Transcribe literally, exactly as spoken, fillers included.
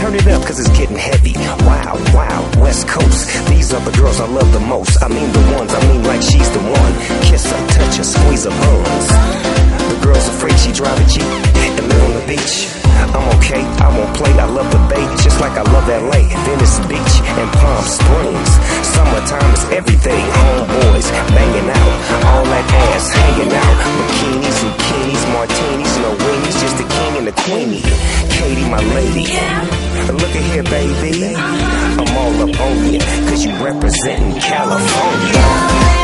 turn it up cause it's getting heavy. Wow, wow, West Coast. These are the girls I love the most. I mean the ones, I mean like she's the one. Kiss her, touch her, squeeze her buns. The girl's afraid she drive a Jeep and live on the beach. I'm okay, I won't play, I love the bay, just like I love L A, Venice Beach, and Palm Springs. Summertime is everything, homeboys banging out, all that ass hanging out. Bikinis, bikinis, martinis, no weenies, just the king and the queenie. Katie, my lady, look at here, baby, I'm all up on you, cause you representing California.